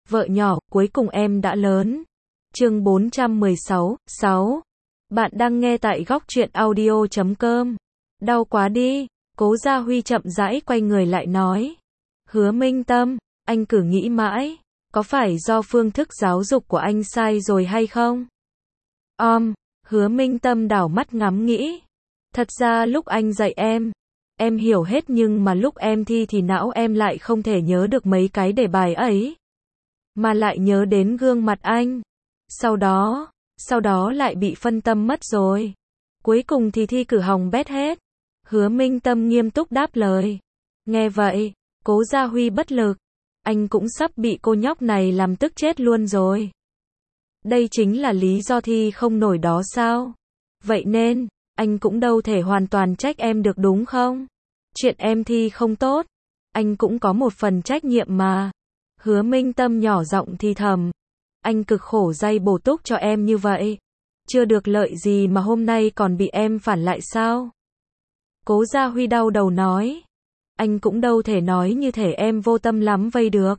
Vợ nhỏ, cuối cùng em đã lớn. Chương 416, 6. Bạn đang nghe tại góc truyện audio.com. Đau quá đi. Cố Gia Huy chậm rãi quay người lại nói. Hứa Minh Tâm, anh cứ nghĩ mãi, có phải do phương thức giáo dục của anh sai rồi hay không? Hứa Minh Tâm đảo mắt ngắm nghĩ. Thật ra lúc anh dạy em hiểu hết, nhưng mà lúc em thi thì não em lại không thể nhớ được mấy cái đề bài ấy. Mà lại nhớ đến gương mặt anh. Sau đó lại bị phân tâm mất rồi. Cuối cùng thì thi cử hỏng bét hết. Hứa Minh Tâm nghiêm túc đáp lời. Nghe vậy, Cố Gia Huy bất lực. Anh cũng sắp bị cô nhóc này làm tức chết luôn rồi. Đây chính là lý do thi không nổi đó sao? Vậy nên, anh cũng đâu thể hoàn toàn trách em được đúng không? Chuyện em thi không tốt, anh cũng có một phần trách nhiệm mà. Hứa Minh Tâm nhỏ giọng thì thầm. Anh cực khổ dày bổ túc cho em như vậy. Chưa được lợi gì mà hôm nay còn bị em phản lại sao? Cố Gia Huy đau đầu nói. Anh cũng đâu thể nói như thể em vô tâm lắm vây được.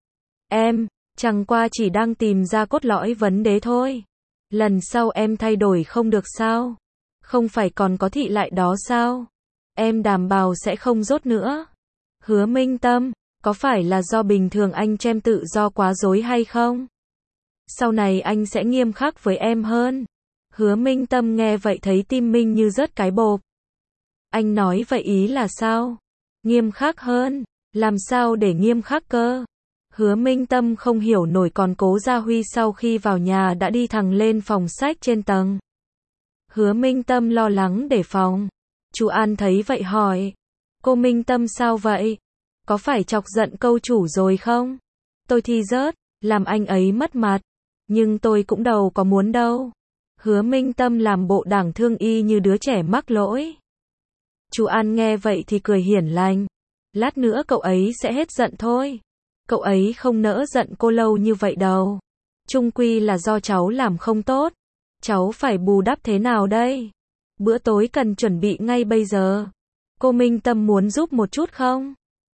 Em, chẳng qua chỉ đang tìm ra cốt lõi vấn đề thôi. Lần sau em thay đổi không được sao? Không phải còn có thị lại đó sao? Em đảm bảo sẽ không dốt nữa. Hứa Minh Tâm, có phải là do bình thường anh xem tự do quá dối hay không? Sau này anh sẽ nghiêm khắc với em hơn. Hứa Minh Tâm nghe vậy thấy tim mình như rớt cái bộp. Anh nói vậy ý là sao? Nghiêm khắc hơn? Làm sao để nghiêm khắc cơ? Hứa Minh Tâm không hiểu nổi, còn Cố Gia Huy sau khi vào nhà đã đi thẳng lên phòng sách trên tầng. Hứa Minh Tâm lo lắng đề phòng. Chú An thấy vậy hỏi. Cô Minh Tâm sao vậy? Có phải chọc giận câu chủ rồi không? Tôi thi rớt, làm anh ấy mất mặt. Nhưng tôi cũng đâu có muốn đâu. Hứa Minh Tâm làm bộ đáng thương y như đứa trẻ mắc lỗi. Chú An nghe vậy thì cười hiền lành. Lát nữa cậu ấy sẽ hết giận thôi. Cậu ấy không nỡ giận cô lâu như vậy đâu. Chung quy là do cháu làm không tốt. Cháu phải bù đắp thế nào đây? Bữa tối cần chuẩn bị ngay bây giờ. Cô Minh Tâm muốn giúp một chút không?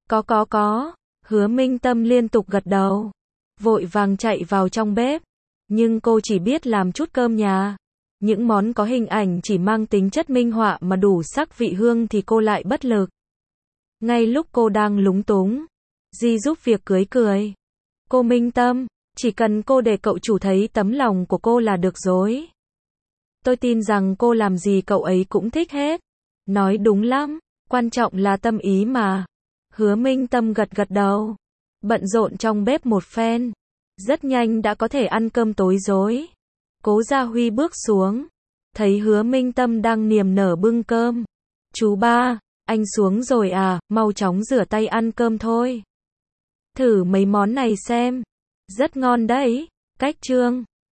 Có. Hứa Minh Tâm liên tục gật đầu. Vội vàng chạy vào trong bếp. Nhưng cô chỉ biết làm chút cơm nhà. Những món có hình ảnh chỉ mang tính chất minh họa mà đủ sắc vị hương thì cô lại bất lực. Ngay lúc cô đang lúng túng, Di giúp việc cưới cười. Cô Minh Tâm, chỉ cần cô để cậu chủ thấy tấm lòng của cô là được rồi. Tôi tin rằng cô làm gì cậu ấy cũng thích hết. Nói đúng lắm, quan trọng là tâm ý mà. Hứa Minh Tâm gật đầu. Bận rộn trong bếp một phen. Rất nhanh đã có thể ăn cơm tối rồi. Cố Gia Huy bước xuống. Thấy Hứa Minh Tâm đang niềm nở bưng cơm. Chú ba, anh xuống rồi à, mau chóng rửa tay ăn cơm thôi. Thử mấy món này xem. Rất ngon đấy. Cách chương